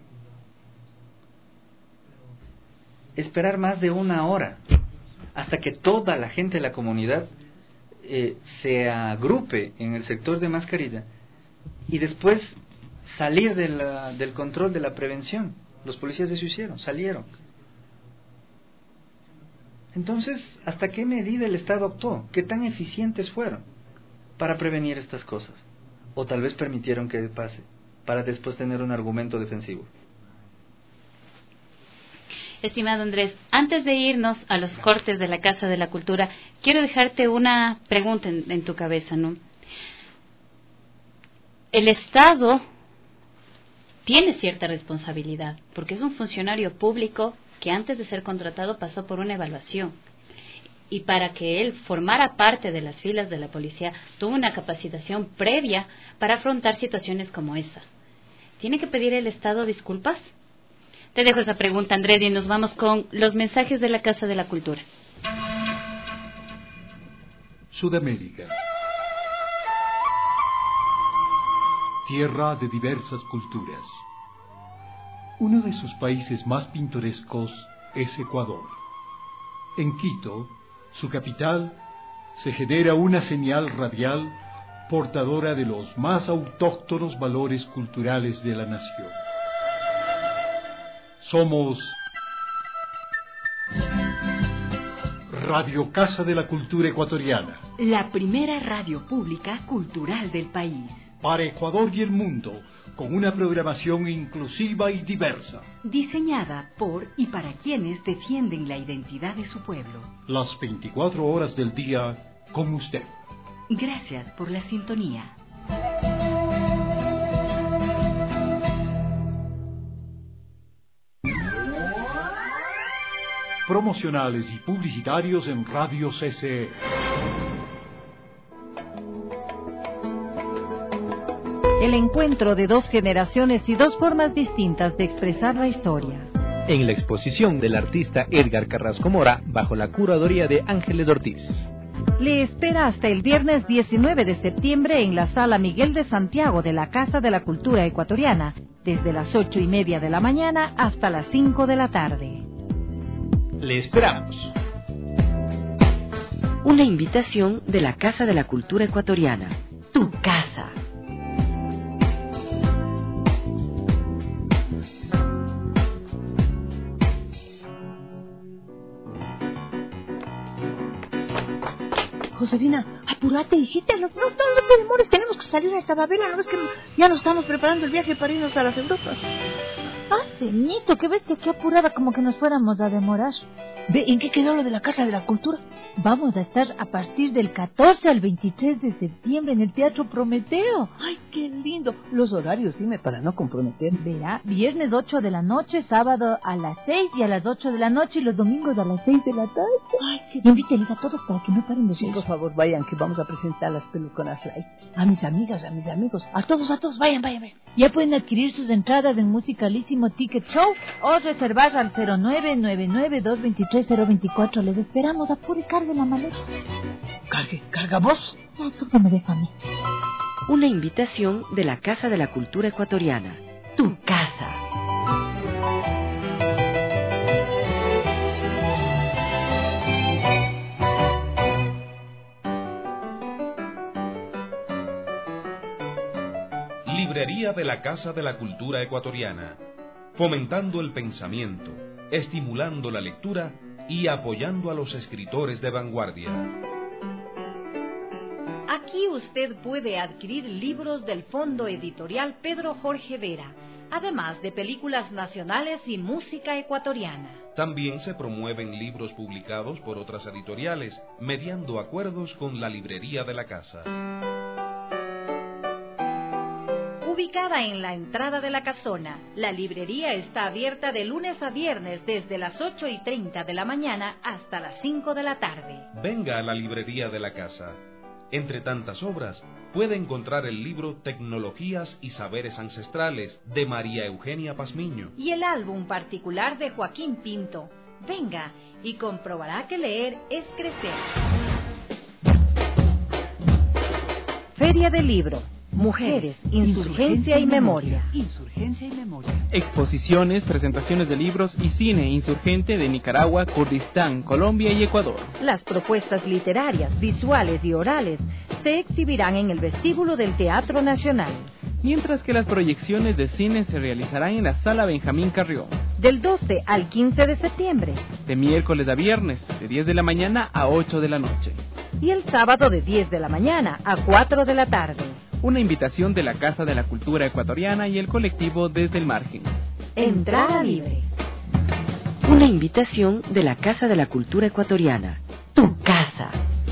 Esperar más de una hora hasta que toda la gente de la comunidad eh, se agrupe en el sector de mascarilla y después salir de la, del control de la prevención. Los policías eso hicieron, salieron. Entonces, ¿hasta qué medida el Estado actuó? ¿Qué tan eficientes fueron para prevenir estas cosas? O tal vez permitieron que pase, para después tener un argumento defensivo. Estimado Andrés, antes de irnos a los cortes de la Casa de la Cultura, quiero dejarte una pregunta en, en tu cabeza, ¿no? El Estado tiene cierta responsabilidad, porque es un funcionario público que antes de ser contratado pasó por una evaluación. Y para que él formara parte de las filas de la policía, tuvo una capacitación previa para afrontar situaciones como esa. ¿Tiene que pedir el Estado disculpas? Te dejo esa pregunta, Andrés, y nos vamos con los mensajes de la Casa de la Cultura. Sudamérica. Tierra de diversas culturas. Uno de sus países más pintorescos es Ecuador. En Quito, su capital, se genera una señal radial portadora de los más autóctonos valores culturales de la nación. Somos Radio Casa de la Cultura Ecuatoriana, la primera radio pública cultural del país. Para Ecuador y el mundo, con una programación inclusiva y diversa. Diseñada por y para quienes defienden la identidad de su pueblo. Las veinticuatro horas del día con usted. Gracias por la sintonía. Promocionales y publicitarios en Radio C C E. El encuentro de dos generaciones y dos formas distintas de expresar la historia. En la exposición del artista Edgar Carrasco Mora, bajo la curaduría de Ángeles Ortiz. Le espera hasta el viernes diecinueve de septiembre en la Sala Miguel de Santiago de la Casa de la Cultura Ecuatoriana, desde las ocho y media de la mañana hasta las cinco de la tarde. Le esperamos. Una invitación de la Casa de la Cultura Ecuatoriana. Tu casa. Josefina, apúrate, hijita, no, no, no te demores, tenemos que salir a Tababela, ¿no ves que ya nos estamos preparando el viaje para irnos a las Europas? Ah, ceñito, qué bestia, qué apurada, como que nos fuéramos a demorar. Ve, ¿en qué quedó lo de la Casa de la Cultura? Vamos a estar a partir del catorce al veintitrés de septiembre en el Teatro Prometeo. Ay, qué lindo. Los horarios, dime, para no comprometer. Verá, viernes ocho de la noche, sábado a las seis y a las ocho de la noche y los domingos a las seis de la tarde. Ay, qué... Invítenles a todos para que no paren de Sí, ser. por favor, vayan, que vamos a presentar las peluconas light. A mis amigas, a mis amigos, a todos, a todos, vayan, vayan, vayan. Ya pueden adquirir sus entradas en Musicalísimo Ticket Show o reservar al cero nueve nueve nueve dos dos tres cero dos cuatro. Les esperamos, apure y cargue la maleta. Cargue, carga vos. Ya, todo me deja a mí. Una invitación de la Casa de la Cultura Ecuatoriana. Tu casa. Librería de la Casa de la Cultura Ecuatoriana, fomentando el pensamiento, estimulando la lectura y apoyando a los escritores de vanguardia. Aquí usted puede adquirir libros del Fondo Editorial Pedro Jorge Vera, además de películas nacionales y música ecuatoriana. También se promueven libros publicados por otras editoriales, mediando acuerdos con la librería de la casa. Ubicada en la entrada de la casona, la librería está abierta de lunes a viernes desde las ocho y treinta de la mañana hasta las cinco de la tarde. Venga a la librería de la casa. Entre tantas obras, puede encontrar el libro Tecnologías y Saberes Ancestrales de María Eugenia Pazmiño y el álbum particular de Joaquín Pinto. Venga y comprobará que leer es crecer. Feria del Libro. Mujeres, insurgencia y memoria. Insurgencia y memoria. Exposiciones, presentaciones de libros y cine insurgente de Nicaragua, Kurdistán, Colombia y Ecuador. Las propuestas literarias, visuales y orales se exhibirán en el vestíbulo del Teatro Nacional. Mientras que las proyecciones de cine se realizarán en la Sala Benjamín Carrión. Del doce al quince de septiembre. De miércoles a viernes, de diez de la mañana a ocho de la noche. Y el sábado de diez de la mañana a cuatro de la tarde. Una invitación de la Casa de la Cultura Ecuatoriana y el colectivo Desde el Margen. Entrada libre. Una invitación de la Casa de la Cultura Ecuatoriana. Tu casa.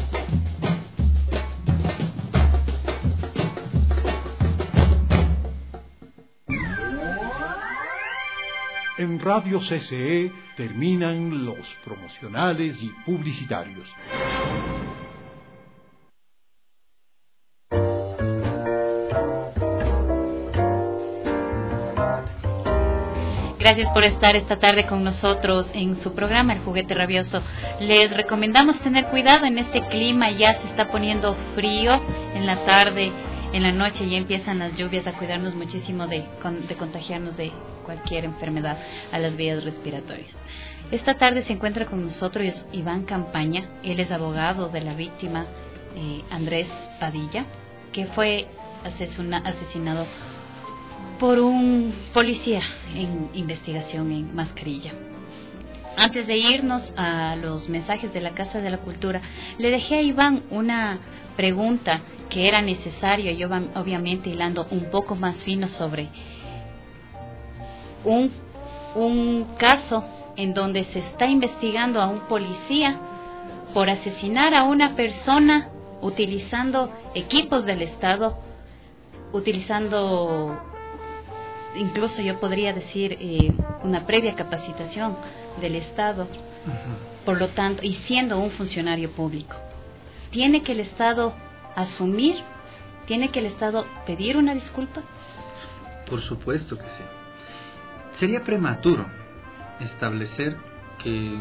En Radio C C E terminan los promocionales y publicitarios. Gracias por estar esta tarde con nosotros en su programa El Juguete Rabioso. Les recomendamos tener cuidado en este clima, ya se está poniendo frío en la tarde, en la noche ya empiezan las lluvias, a cuidarnos muchísimo de, de contagiarnos de cualquier enfermedad a las vías respiratorias. Esta tarde se encuentra con nosotros Iván Campaña, él es abogado de la víctima eh, Andrés Padilla, que fue asesina, asesinado por un policía en investigación en mascarilla. Antes de irnos a los mensajes de la Casa de la Cultura, le dejé a Iván una pregunta que era necesaria, yo obviamente hilando un poco más fino sobre un, un caso en donde se está investigando a un policía por asesinar a una persona utilizando equipos del Estado, utilizando, incluso yo podría decir, eh, una previa capacitación del Estado, uh-huh. Por lo tanto, y siendo un funcionario público. ¿Tiene que el Estado asumir? ¿Tiene que el Estado pedir una disculpa? Por supuesto que sí. Sería prematuro establecer que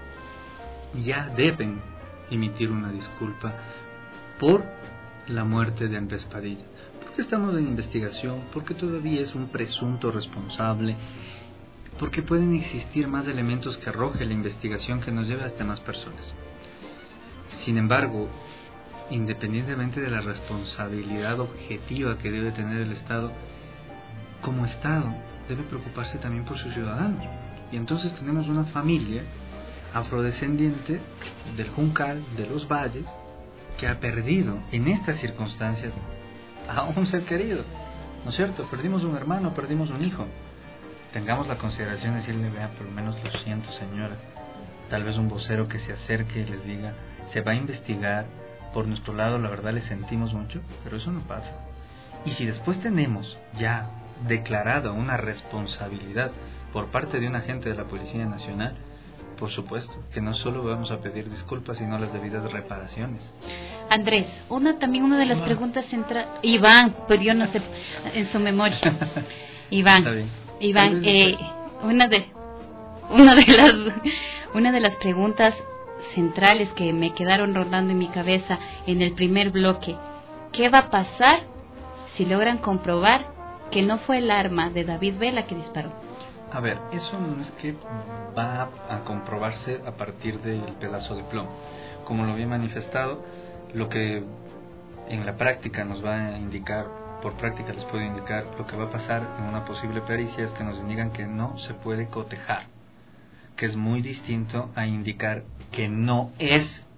ya deben emitir una disculpa por la muerte de Andrés Padilla. Porque estamos en investigación, porque todavía es un presunto responsable, porque pueden existir más elementos que arroje la investigación que nos lleve hasta más personas. Sin embargo, independientemente de la responsabilidad objetiva que debe tener el Estado, como Estado debe preocuparse también por sus ciudadanos. Y entonces tenemos una familia afrodescendiente del Juncal, de los Valles, que ha perdido en estas circunstancias a un ser querido, ¿no es cierto? Perdimos un hermano, perdimos un hijo. Tengamos la consideración de decirle, vea, por lo menos lo siento, señora. Tal vez un vocero que se acerque y les diga, se va a investigar, por nuestro lado la verdad le sentimos mucho, pero eso no pasa. Y si después tenemos ya declarado una responsabilidad por parte de un agente de la Policía Nacional, por supuesto que no solo vamos a pedir disculpas, sino las debidas reparaciones. Andrés, una también una de las Iván. preguntas centrales. Iván, pues yo no sé en su memoria. Iván, Está bien. Iván, eh, una de una de las una de las preguntas centrales que me quedaron rondando en mi cabeza en el primer bloque. ¿Qué va a pasar si logran comprobar que no fue el arma de David Vela que disparó? A ver, eso no es que va a comprobarse a partir del pedazo de plomo. Como lo había manifestado, lo que en la práctica nos va a indicar, por práctica les puedo indicar, lo que va a pasar en una posible pericia es que nos digan que no se puede cotejar, que es muy distinto a indicar que no es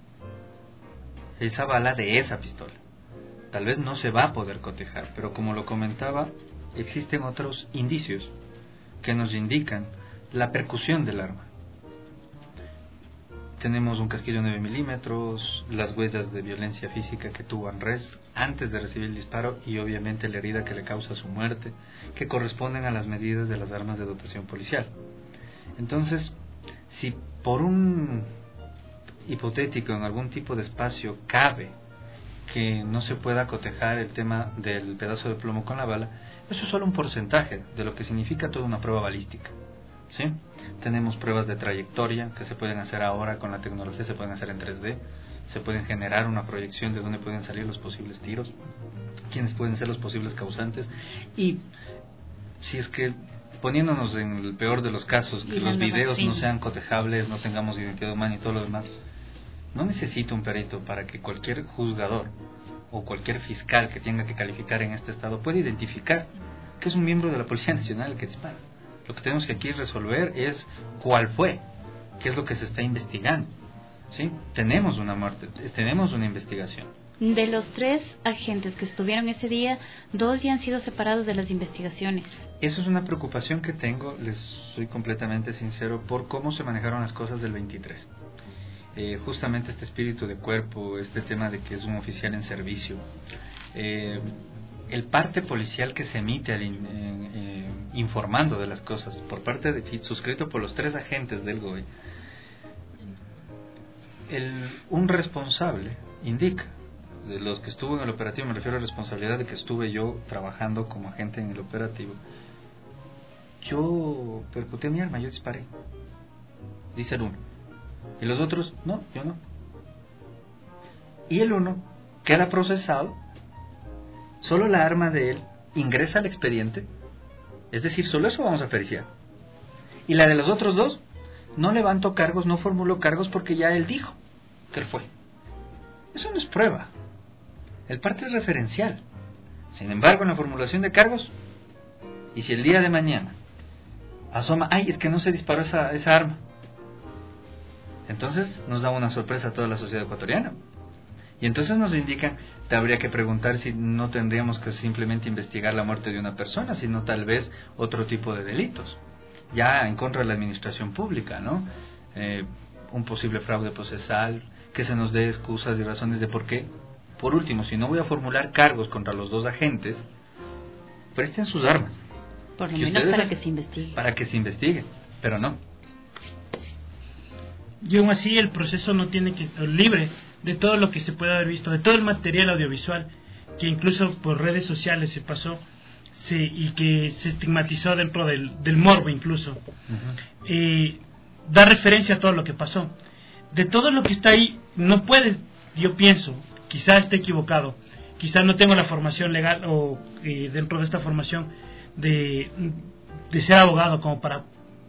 esa bala de esa pistola. Tal vez no se va a poder cotejar, pero como lo comentaba, existen otros indicios que nos indican la percusión del arma. tenemos un casquillo nueve milímetros, las huellas de violencia física que tuvo Andrés antes de recibir el disparo y obviamente la herida que le causa su muerte, que corresponden a las medidas de las armas de dotación policial. Entonces, si por un hipotético en algún tipo de espacio cabe que no se pueda cotejar el tema del pedazo de plomo con la bala, eso es solo un porcentaje de lo que significa toda una prueba balística, ¿sí? Tenemos pruebas de trayectoria que se pueden hacer ahora con la tecnología, se pueden hacer en tres D, se pueden generar una proyección de dónde pueden salir los posibles tiros, quiénes pueden ser los posibles causantes, y si es que, poniéndonos en el peor de los casos, que los videos no sean cotejables, no tengamos identidad humana y todo lo demás, no necesita un perito para que cualquier juzgador o cualquier fiscal que tenga que calificar en este estado pueda identificar que es un miembro de la Policía Nacional el que dispara. Lo que tenemos que aquí resolver es cuál fue, qué es lo que se está investigando, ¿sí? Tenemos una muerte, tenemos una investigación. De los tres agentes que estuvieron ese día, dos ya han sido separados de las investigaciones. Eso es una preocupación que tengo, les soy completamente sincero, por cómo se manejaron las cosas del veintitrés. Eh, justamente este espíritu de cuerpo, este tema de que es un oficial en servicio, eh, el parte policial que se emite al in, eh, eh, informando de las cosas por parte de suscrito por los tres agentes del G O E, el, un responsable indica, de los que estuvo en el operativo, me refiero a la responsabilidad de que estuve yo trabajando como agente en el operativo, yo percuté mi arma, yo disparé, dice el uno. Y los otros, no, yo no. Y el uno queda procesado, solo la arma de él ingresa al expediente, es decir, solo eso vamos a apreciar. Y la de los otros dos, no levantó cargos, no formuló cargos porque ya él dijo que él fue. Eso no es prueba. El parte es referencial. Sin embargo, en la formulación de cargos, y si el día de mañana asoma, ay, es que no se disparó esa, esa arma, entonces nos da una sorpresa a toda la sociedad ecuatoriana. Y entonces nos indican, te habría que preguntar si no tendríamos que simplemente investigar la muerte de una persona, sino tal vez otro tipo de delitos, ya en contra de la administración pública, ¿no? Eh, un posible fraude procesal, que se nos dé excusas y razones de por qué. Por último, si no voy a formular cargos contra los dos agentes, presten sus armas. Por lo menos para que se investigue. Para que se investigue, pero no. Y aún así el proceso no tiene que estar libre de todo lo que se puede haber visto, de todo el material audiovisual que incluso por redes sociales se pasó se, y que se estigmatizó dentro del, del morbo incluso. Uh-huh. Eh, da referencia a todo lo que pasó. De todo lo que está ahí, no puede, yo pienso, quizá esté equivocado, quizá no tengo la formación legal o eh, dentro de esta formación de, de ser abogado como para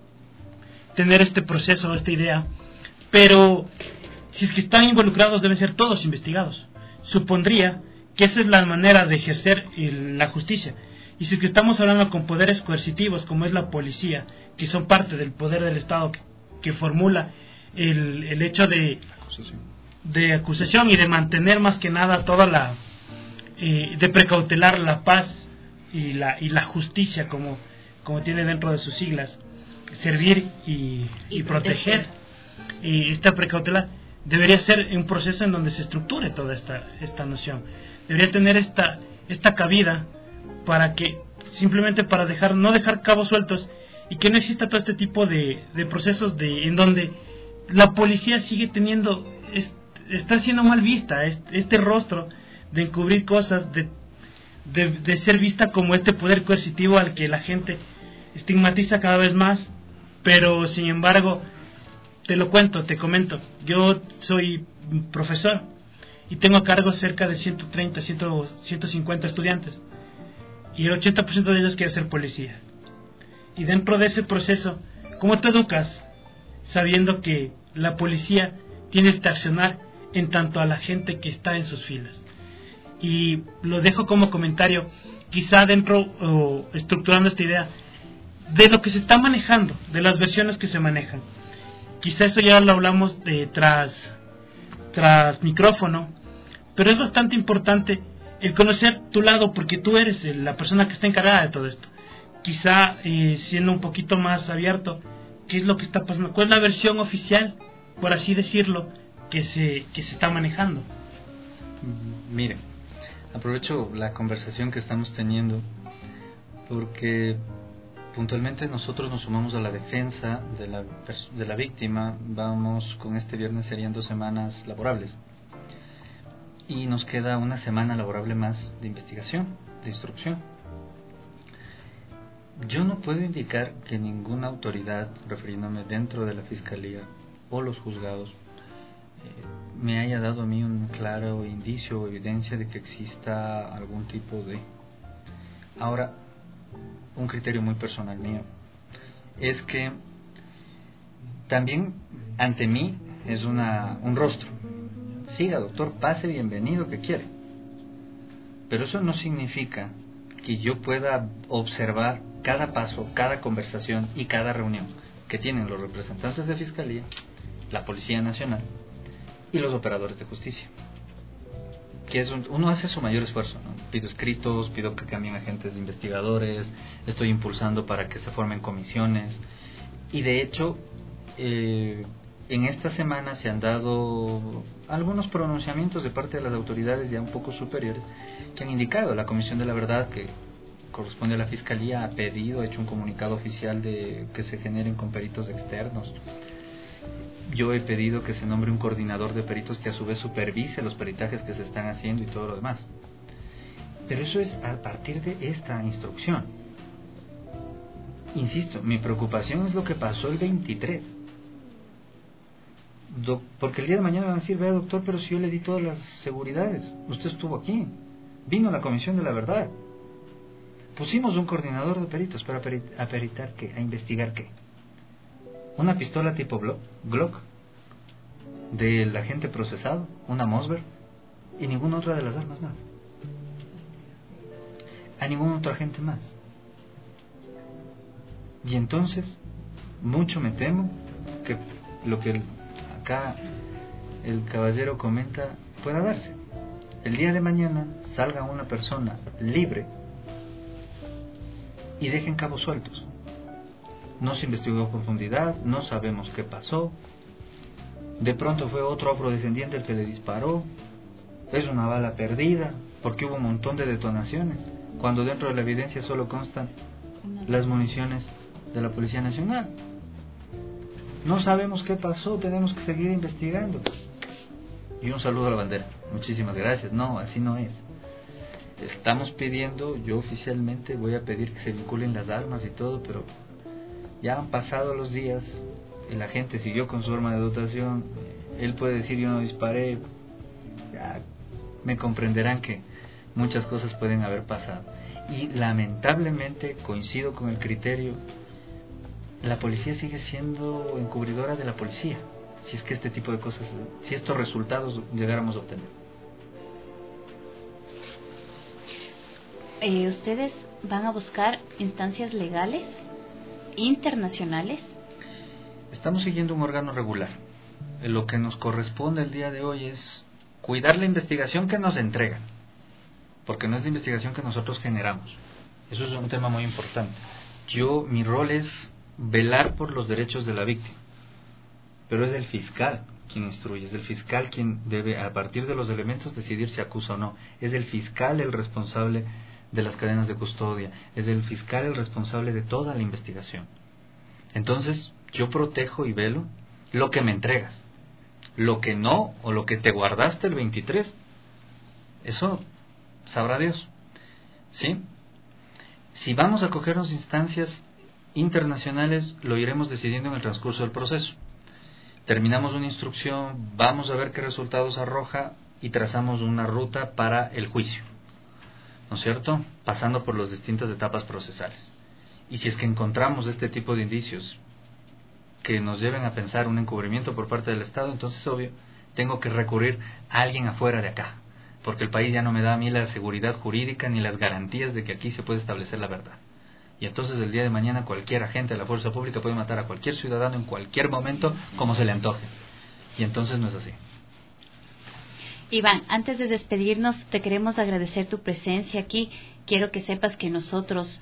tener este proceso, esta idea, pero si es que están involucrados deben ser todos investigados. Supondría que esa es la manera de ejercer el, la justicia. Y si es que estamos hablando con poderes coercitivos como es la policía, que son parte del poder del Estado que, que formula el, el hecho de acusación. de acusación y de mantener más que nada toda la eh, de precautelar la paz y la y la justicia como como tiene dentro de sus siglas, servir y, y, y proteger. Y esta precautelar debería ser un proceso en donde se estructure toda esta esta noción. Debería tener esta esta cabida para que simplemente para dejar no dejar cabos sueltos y que no exista todo este tipo de, de procesos de en donde la policía sigue teniendo es, está siendo mal vista este, este rostro de encubrir cosas, de, de de ser vista como este poder coercitivo al que la gente estigmatiza cada vez más. Pero sin embargo, te lo cuento, te comento, yo soy profesor y tengo a cargo cerca de ciento treinta, ciento cincuenta estudiantes y el ochenta por ciento de ellos quiere ser policía. Y dentro de ese proceso, ¿cómo te educas sabiendo que la policía tiene que accionar en tanto a la gente que está en sus filas? Y lo dejo como comentario, quizá dentro, o estructurando esta idea, de lo que se está manejando, de las versiones que se manejan. Quizá eso ya lo hablamos de tras, tras micrófono, pero es bastante importante el conocer tu lado, porque tú eres la persona que está encargada de todo esto. Quizá eh, siendo un poquito más abierto, ¿qué es lo que está pasando? ¿Cuál es la versión oficial por así decirlo, que se, que se está manejando? Mire, aprovecho la conversación que estamos teniendo porque puntualmente nosotros nos sumamos a la defensa de la, de la víctima. Vamos, con este viernes serían dos semanas laborables y nos queda una semana laborable más de investigación, de instrucción. Yo no puedo indicar que ninguna autoridad, refiriéndome dentro de la Fiscalía o los juzgados, eh, me haya dado a mí un claro indicio o evidencia de que exista algún tipo de... Ahora, un criterio muy personal mío es que también ante mí es una, un rostro. Siga, doctor, pase, bienvenido, que quiere. Pero eso no significa que yo pueda observar cada paso, cada conversación y cada reunión que tienen los representantes de Fiscalía, la Policía Nacional y los operadores de justicia. Que es un, uno hace su mayor esfuerzo, ¿no? Pido escritos, pido que cambien agentes de investigadores, estoy impulsando para que se formen comisiones y de hecho eh, en esta semana se han dado algunos pronunciamientos de parte de las autoridades ya un poco superiores que han indicado, la Comisión de la Verdad, que corresponde a la Fiscalía, ha pedido, ha hecho un comunicado oficial de que se generen con peritos externos. Yo he pedido que se nombre un coordinador de peritos que a su vez supervise los peritajes que se están haciendo y todo lo demás. Pero eso es a partir de esta instrucción. Insisto, mi preocupación es lo que pasó el veintitrés. Do, porque el día de mañana van a decir, vea doctor, pero si yo le di todas las seguridades, usted estuvo aquí, vino a la Comisión de la Verdad, pusimos un coordinador de peritos para perit, a peritar qué, a investigar qué. Una pistola tipo Glock del agente procesado, una Mossberg y ninguna otra de las armas más. A ningún otro agente más. Y entonces, mucho me temo que lo que acá el caballero comenta pueda darse. El día de mañana salga una persona libre y dejen cabos sueltos. No se investigó a profundidad, no sabemos qué pasó. De pronto fue otro afrodescendiente el que le disparó. Es una bala perdida, porque hubo un montón de detonaciones, cuando dentro de la evidencia solo constan las municiones de la Policía Nacional. No sabemos qué pasó, tenemos que seguir investigando. Y un saludo a la bandera. Muchísimas gracias. No, así no es. Estamos pidiendo, yo oficialmente voy a pedir que se vinculen las armas y todo, pero ya han pasado los días, el agente siguió con su arma de dotación, él puede decir yo no disparé, ya me comprenderán que muchas cosas pueden haber pasado. Y lamentablemente coincido con el criterio, la policía sigue siendo encubridora de la policía, si es que este tipo de cosas, si estos resultados llegáramos a obtener. Eh, ¿Ustedes van a buscar instancias legales, internacionales? Estamos siguiendo un órgano regular. Lo que nos corresponde el día de hoy es cuidar la investigación que nos entregan, porque no es la investigación que nosotros generamos. Eso es un tema muy importante. Yo, mi rol es velar por los derechos de la víctima, pero es el fiscal quien instruye, es el fiscal quien debe, a partir de los elementos, decidir si acusa o no. Es el fiscal el responsable de las cadenas de custodia, es el fiscal el responsable de toda la investigación. Entonces, yo protejo y velo lo que me entregas. Lo que no, o lo que te guardaste el veintitrés, eso sabrá Dios. ¿Sí? Si vamos a cogernos instancias internacionales, lo iremos decidiendo en el transcurso del proceso. Terminamos una instrucción, vamos a ver qué resultados arroja y trazamos una ruta para el juicio, ¿no es cierto? Pasando por las distintas etapas procesales. Y si es que encontramos este tipo de indicios que nos lleven a pensar un encubrimiento por parte del Estado, entonces, obvio, tengo que recurrir a alguien afuera de acá, porque el país ya no me da a mí la seguridad jurídica ni las garantías de que aquí se puede establecer la verdad. Y entonces el día de mañana cualquier agente de la fuerza pública puede matar a cualquier ciudadano en cualquier momento como se le antoje. Y entonces no es así. Iván, antes de despedirnos, te queremos agradecer tu presencia aquí. Quiero que sepas que nosotros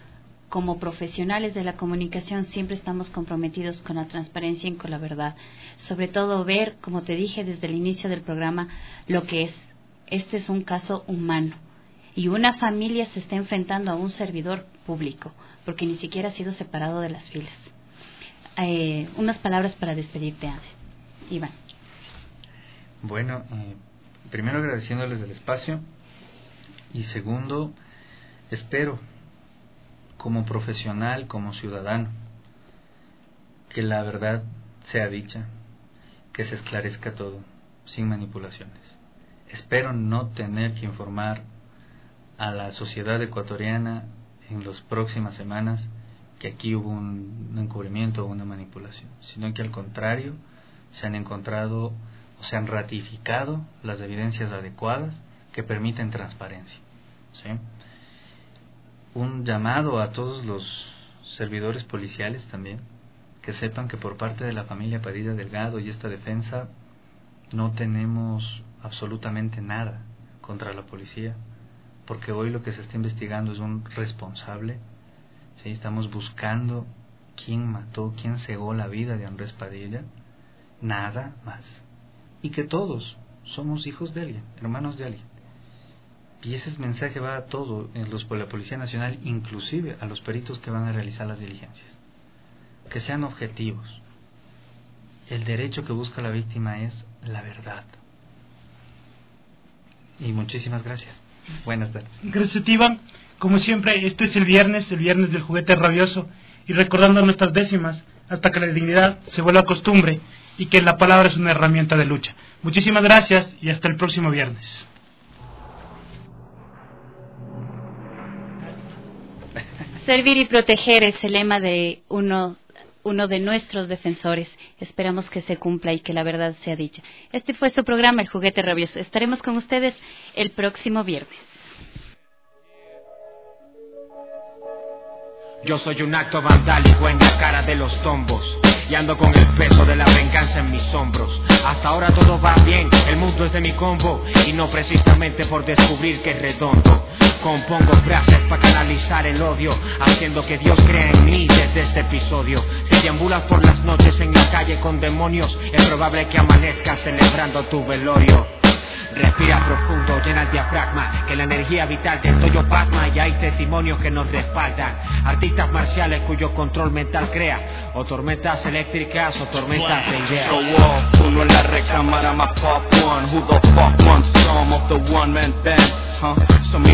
como profesionales de la comunicación siempre estamos comprometidos con la transparencia y con la verdad. Sobre todo ver, como te dije desde el inicio del programa, lo que es. Este es un caso humano. Y una familia se está enfrentando a un servidor público, porque ni siquiera ha sido separado de las filas. Eh, unas palabras para despedirte, Ángel. Iván. Bueno, eh, primero agradeciéndoles el espacio y segundo, espero como profesional, como ciudadano, que la verdad sea dicha, que se esclarezca todo, sin manipulaciones. Espero no tener que informar a la sociedad ecuatoriana en las próximas semanas que aquí hubo un encubrimiento o una manipulación, sino que al contrario se han encontrado o se han ratificado las evidencias adecuadas que permiten transparencia, ¿sí? Un llamado a todos los servidores policiales también, que sepan que por parte de la familia Padilla Delgado y esta defensa no tenemos absolutamente nada contra la policía, porque hoy lo que se está investigando es un responsable, ¿sí? Estamos buscando quién mató, quién cegó la vida de Andrés Padilla, nada más, y que todos somos hijos de alguien, hermanos de alguien. Y ese mensaje va a todo, en los, por la Policía Nacional, inclusive a los peritos que van a realizar las diligencias. Que sean objetivos. El derecho que busca la víctima es la verdad. Y muchísimas gracias. Buenas tardes. Gracias, Iván. Como siempre, este es el viernes, el viernes del juguete rabioso. Y recordando nuestras décimas, hasta que la dignidad se vuelva costumbre y que la palabra es una herramienta de lucha. Muchísimas gracias y hasta el próximo viernes. Servir y proteger es el lema de uno, uno de nuestros defensores. Esperamos que se cumpla y que la verdad sea dicha. Este fue su programa, El Juguete Rabioso. Estaremos con ustedes el próximo viernes. Yo soy un acto vandálico en la cara de los tombos y ando con el peso de la venganza en mis hombros. Hasta ahora todo va bien, el mundo es de mi combo y no precisamente por descubrir que es redondo. Compongo frases para canalizar el odio, haciendo que Dios crea en mí desde este episodio. Si deambulas por las noches en la calle con demonios, es probable que amanezcas celebrando tu velorio. Respira profundo, llena el diafragma, que la energía vital del tuyo pasma y hay testimonios que nos respaldan. Artistas marciales cuyo control mental crea o tormentas eléctricas o tormentas de ideas. Show off, uno en la recámara más pop one. Who the fuck wants some of the one man band? Huh? So